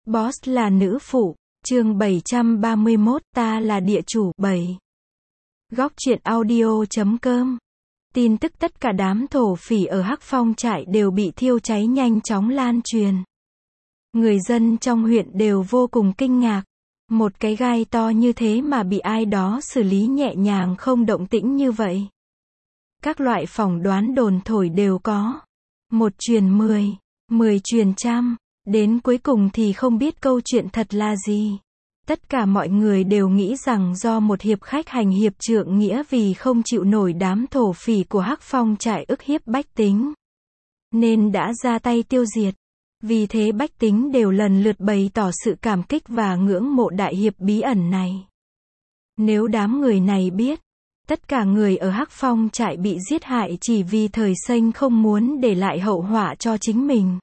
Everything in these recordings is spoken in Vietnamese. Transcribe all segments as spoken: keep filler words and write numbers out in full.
Boss là nữ phụ, chương bảy trăm ba mươi mốt, ta là địa chủ, bảy. Góc truyện audio chấm com. Tin tức tất cả đám thổ phỉ ở Hắc Phong trại đều bị thiêu cháy nhanh chóng lan truyền. Người dân trong huyện đều vô cùng kinh ngạc. Một cái gai to như thế mà bị ai đó xử lý nhẹ nhàng không động tĩnh như vậy. Các loại phỏng đoán đồn thổi đều có. Một truyền mười, mười truyền trăm, đến cuối cùng thì không biết câu chuyện thật là gì. Tất cả mọi người đều nghĩ rằng do một hiệp khách hành hiệp trượng nghĩa vì không chịu nổi đám thổ phỉ của Hắc Phong trại ức hiếp bách tính, nên đã ra tay tiêu diệt. Vì thế bách tính đều lần lượt bày tỏ sự cảm kích và ngưỡng mộ đại hiệp bí ẩn này. Nếu đám người này biết, tất cả người ở Hắc Phong trại bị giết hại chỉ vì Thời Xanh không muốn để lại hậu họa cho chính mình,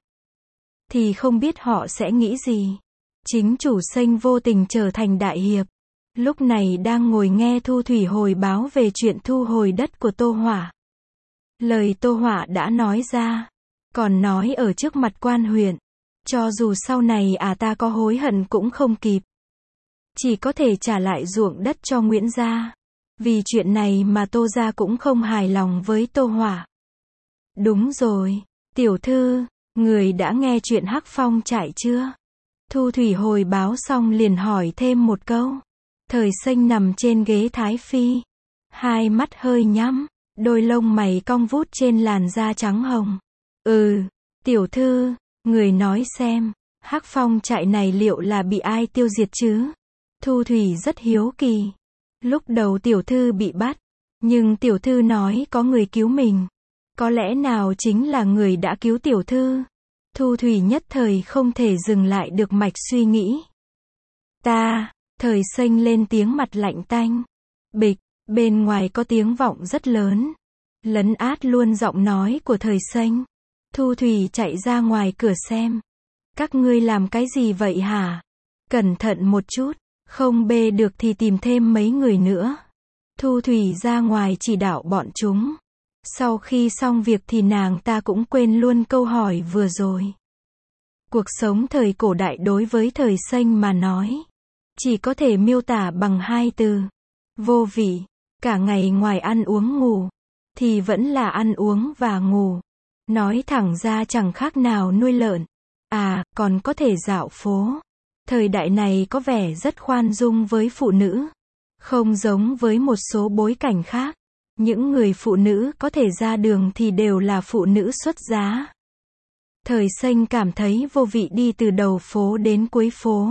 thì không biết họ sẽ nghĩ gì. Chính chủ Xanh vô tình trở thành đại hiệp. Lúc này đang ngồi nghe Thu Thủy hồi báo về chuyện thu hồi đất của Tô Hỏa. Lời Tô Hỏa đã nói ra, còn nói ở trước mặt quan huyện, cho dù sau này à ta có hối hận cũng không kịp. Chỉ có thể trả lại ruộng đất cho Nguyễn gia. Vì chuyện này mà Tô gia cũng không hài lòng với Tô Hỏa. Đúng rồi, tiểu thư, người đã nghe chuyện Hắc Phong trại chưa? Thu Thủy hồi báo xong liền hỏi thêm một câu. Thời Xanh nằm trên ghế thái phi, hai mắt hơi nhắm, đôi lông mày cong vút trên làn da trắng hồng. Ừ, tiểu thư, người nói xem, Hắc Phong trại này liệu là bị ai tiêu diệt chứ? Thu Thủy rất hiếu kỳ. Lúc đầu tiểu thư bị bắt, nhưng tiểu thư nói có người cứu mình. Có lẽ nào chính là người đã cứu tiểu thư? Thu Thủy nhất thời không thể dừng lại được mạch suy nghĩ. Ta, Thời Xanh lên tiếng mặt lạnh tanh. Bịch, bên ngoài có tiếng vọng rất lớn, lấn át luôn giọng nói của Thời Xanh. Thu Thủy chạy ra ngoài cửa xem. Các ngươi làm cái gì vậy hả? Cẩn thận một chút, không bê được thì tìm thêm mấy người nữa. Thu Thủy ra ngoài chỉ đạo bọn chúng. Sau khi xong việc thì nàng ta cũng quên luôn câu hỏi vừa rồi. Cuộc sống thời cổ đại đối với Thời Xanh mà nói, chỉ có thể miêu tả bằng hai từ. Vô vị. Cả ngày ngoài ăn uống ngủ, thì vẫn là ăn uống và ngủ. Nói thẳng ra chẳng khác nào nuôi lợn. À, còn có thể dạo phố. Thời đại này có vẻ rất khoan dung với phụ nữ. Không giống với một số bối cảnh khác. Những người phụ nữ có thể ra đường thì đều là phụ nữ xuất giá. Thời Xanh cảm thấy vô vị đi từ đầu phố đến cuối phố.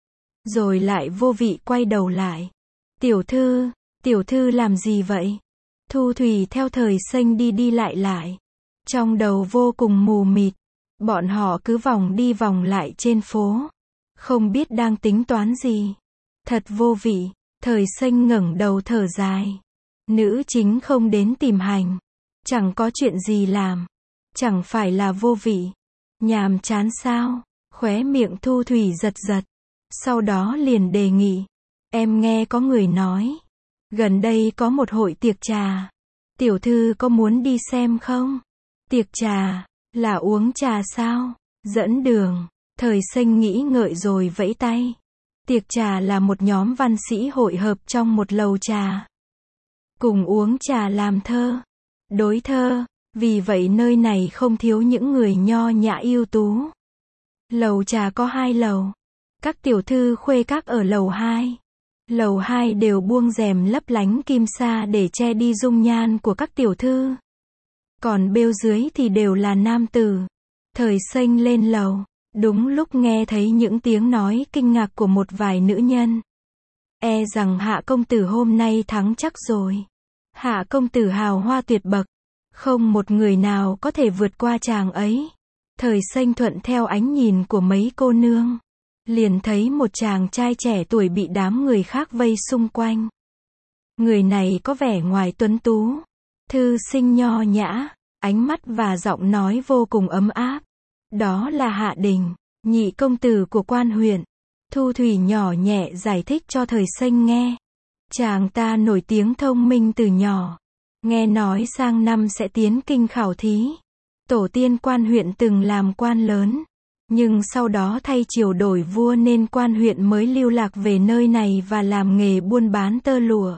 Rồi lại vô vị quay đầu lại. Tiểu thư, tiểu thư làm gì vậy? Thu Thủy theo Thời Xanh đi đi lại lại. Trong đầu vô cùng mù mịt. Bọn họ cứ vòng đi vòng lại trên phố. Không biết đang tính toán gì. Thật vô vị. Thời Xanh ngẩng đầu thở dài. Nữ chính không đến tìm hành. Chẳng có chuyện gì làm. Chẳng phải là vô vị. Nhàm chán sao? Khóe miệng Thu Thủy giật giật. Sau đó liền đề nghị. Em nghe có người nói. Gần đây có một hội tiệc trà. Tiểu thư có muốn đi xem không? Tiệc trà, là uống trà sao? Dẫn đường. Thời Xanh nghĩ ngợi rồi vẫy tay. Tiệc trà là một nhóm văn sĩ hội hợp trong một lầu trà. Cùng uống trà làm thơ. Đối thơ. Vì vậy nơi này không thiếu những người nho nhã ưu tú. Lầu trà có hai lầu. Các tiểu thư khuê các ở lầu hai. Lầu hai đều buông rèm lấp lánh kim sa để che đi dung nhan của các tiểu thư. Còn bêu dưới thì đều là nam tử. Thời Xanh lên lầu. Đúng lúc nghe thấy những tiếng nói kinh ngạc của một vài nữ nhân. E rằng Hạ công tử hôm nay thắng chắc rồi. Hạ công tử hào hoa tuyệt bậc. Không một người nào có thể vượt qua chàng ấy. Thời Xanh thuận theo ánh nhìn của mấy cô nương. Liền thấy một chàng trai trẻ tuổi bị đám người khác vây xung quanh. Người này có vẻ ngoài tuấn tú, thư sinh nho nhã, ánh mắt và giọng nói vô cùng ấm áp. Đó là Hạ Đình, nhị công tử của quan huyện. Thu Thủy nhỏ nhẹ giải thích cho Thời Xanh nghe. Chàng ta nổi tiếng thông minh từ nhỏ. Nghe nói sang năm sẽ tiến kinh khảo thí. Tổ tiên quan huyện từng làm quan lớn. Nhưng sau đó thay triều đổi vua nên quan huyện mới lưu lạc về nơi này và làm nghề buôn bán tơ lụa.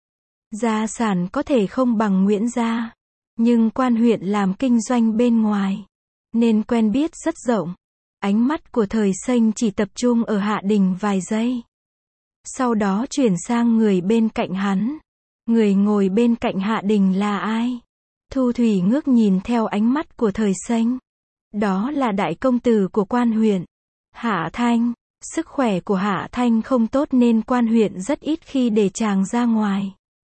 Gia sản có thể không bằng Nguyễn gia, nhưng quan huyện làm kinh doanh bên ngoài, nên quen biết rất rộng. Ánh mắt của Thời Xanh chỉ tập trung ở Hạ Đình vài giây. Sau đó chuyển sang người bên cạnh hắn. Người ngồi bên cạnh Hạ Đình là ai? Thu Thủy ngước nhìn theo ánh mắt của Thời Xanh. Đó là đại công tử của quan huyện, Hạ Thanh. Sức khỏe của Hạ Thanh không tốt nên quan huyện rất ít khi để chàng ra ngoài.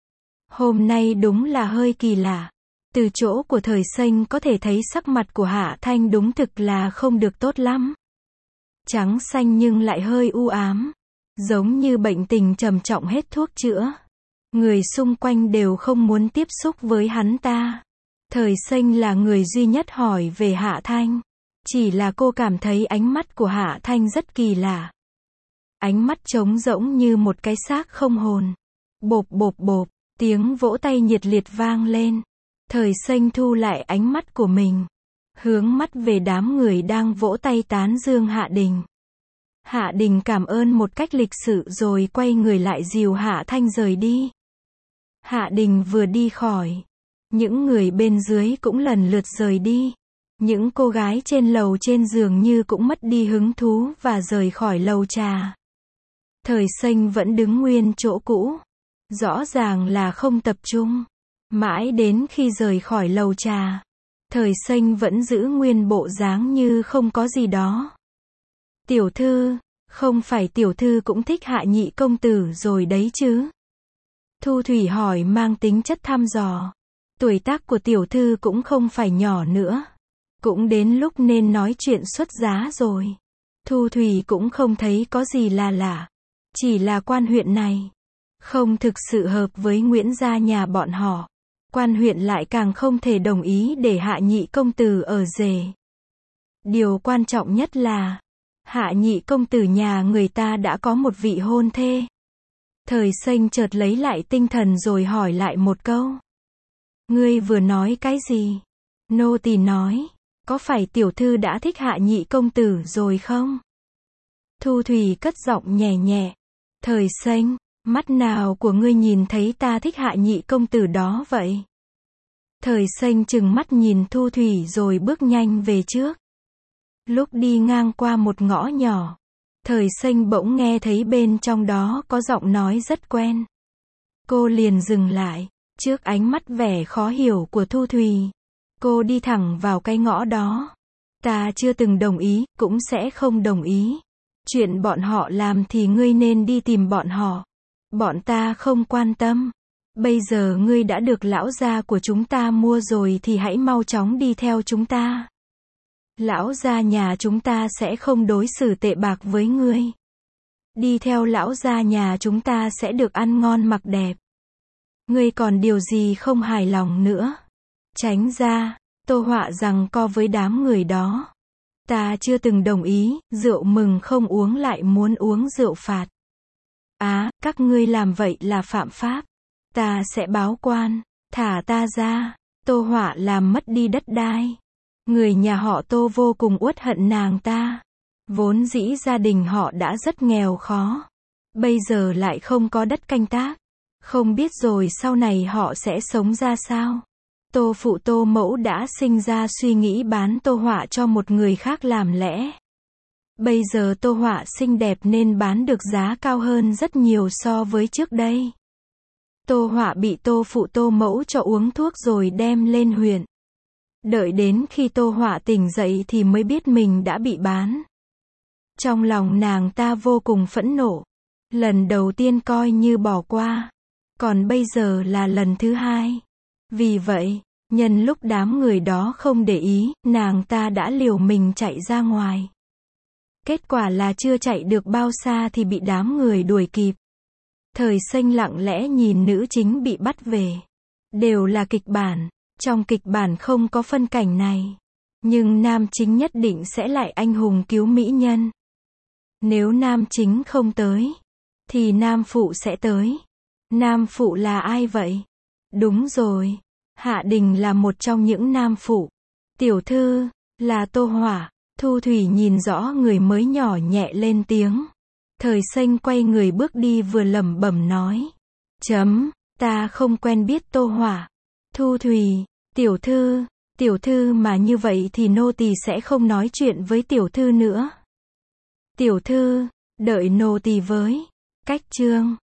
Hôm nay đúng là hơi kỳ lạ. Từ chỗ của Thời Xanh có thể thấy sắc mặt của Hạ Thanh đúng thực là không được tốt lắm. Trắng xanh nhưng lại hơi u ám. Giống như bệnh tình trầm trọng hết thuốc chữa. Người xung quanh đều không muốn tiếp xúc với hắn ta. Thời Xanh là người duy nhất hỏi về Hạ Thanh. Chỉ là cô cảm thấy ánh mắt của Hạ Thanh rất kỳ lạ. Ánh mắt trống rỗng như một cái xác không hồn. Bộp bộp bộp, tiếng vỗ tay nhiệt liệt vang lên. Thời Xanh thu lại ánh mắt của mình, hướng mắt về đám người đang vỗ tay tán dương Hạ Đình. Hạ Đình cảm ơn một cách lịch sự rồi quay người lại dìu Hạ Thanh rời đi. Hạ Đình vừa đi khỏi, những người bên dưới cũng lần lượt rời đi. Những cô gái trên lầu trên giường như cũng mất đi hứng thú và rời khỏi lầu trà. Thời Xanh vẫn đứng nguyên chỗ cũ, rõ ràng là không tập trung. Mãi đến khi rời khỏi lầu trà, Thời Xanh vẫn giữ nguyên bộ dáng như không có gì đó. Tiểu thư, không phải tiểu thư cũng thích Hạ nhị công tử rồi đấy chứ? Thu Thủy hỏi mang tính chất thăm dò. Tuổi tác của tiểu thư cũng không phải nhỏ nữa. Cũng đến lúc nên nói chuyện xuất giá rồi. Thu Thủy cũng không thấy có gì là lạ. Chỉ là quan huyện này không thực sự hợp với Nguyễn gia nhà bọn họ. Quan huyện lại càng không thể đồng ý để Hạ nhị công tử ở rể. Điều quan trọng nhất là Hạ nhị công tử nhà người ta đã có một vị hôn thê. Thời Xanh chợt lấy lại tinh thần rồi hỏi lại một câu. Ngươi vừa nói cái gì? Nô tỳ nói, có phải tiểu thư đã thích Hạ nhị công tử rồi không? Thu Thủy cất giọng nhẹ nhẹ. Thời Xanh, mắt nào của ngươi nhìn thấy ta thích Hạ nhị công tử đó vậy? Thời Xanh trừng mắt nhìn Thu Thủy rồi bước nhanh về trước. Lúc đi ngang qua một ngõ nhỏ, Thời Xanh bỗng nghe thấy bên trong đó có giọng nói rất quen. Cô liền dừng lại, trước ánh mắt vẻ khó hiểu của Thu Thủy. Cô đi thẳng vào cái ngõ đó. Ta chưa từng đồng ý, cũng sẽ không đồng ý. Chuyện bọn họ làm thì ngươi nên đi tìm bọn họ. Bọn ta không quan tâm. Bây giờ ngươi đã được lão gia của chúng ta mua rồi thì hãy mau chóng đi theo chúng ta. Lão gia nhà chúng ta sẽ không đối xử tệ bạc với ngươi. Đi theo lão gia nhà chúng ta sẽ được ăn ngon mặc đẹp. Ngươi còn điều gì không hài lòng nữa? Tránh ra. Tô Họa rằng co với đám người đó. Ta chưa từng đồng ý, rượu mừng không uống lại muốn uống rượu phạt. Á, à, các ngươi làm vậy là phạm pháp. Ta sẽ báo quan, thả ta ra. Tô Họa làm mất đi đất đai. Người nhà họ Tô vô cùng uất hận nàng ta. Vốn dĩ gia đình họ đã rất nghèo khó. Bây giờ lại không có đất canh tác. Không biết rồi sau này họ sẽ sống ra sao. Tô phụ Tô mẫu đã sinh ra suy nghĩ bán Tô Họa cho một người khác làm lẽ. Bây giờ Tô Họa xinh đẹp nên bán được giá cao hơn rất nhiều so với trước đây. Tô Họa bị Tô phụ Tô mẫu cho uống thuốc rồi đem lên huyện. Đợi đến khi Tô Họa tỉnh dậy thì mới biết mình đã bị bán. Trong lòng nàng ta vô cùng phẫn nộ. Lần đầu tiên coi như bỏ qua. Còn bây giờ là lần thứ hai. Vì vậy, nhân lúc đám người đó không để ý, nàng ta đã liều mình chạy ra ngoài. Kết quả là chưa chạy được bao xa thì bị đám người đuổi kịp. Thời Xanh lặng lẽ nhìn nữ chính bị bắt về. Đều là kịch bản. Trong kịch bản không có phân cảnh này. Nhưng nam chính nhất định sẽ lại anh hùng cứu mỹ nhân. Nếu nam chính không tới, thì nam phụ sẽ tới. Nam phụ là ai vậy? Đúng rồi. Hạ Đình là một trong những nam phụ. Tiểu thư, là Tô Họa. Thu Thủy nhìn rõ người mới nhỏ nhẹ lên tiếng. Thời Xanh quay người bước đi vừa lẩm bẩm nói. Chấm, ta không quen biết Tô Hỏa. Thu Thủy, tiểu thư, tiểu thư mà như vậy thì nô tỳ sẽ không nói chuyện với tiểu thư nữa. Tiểu thư, đợi nô tỳ với. Cách chương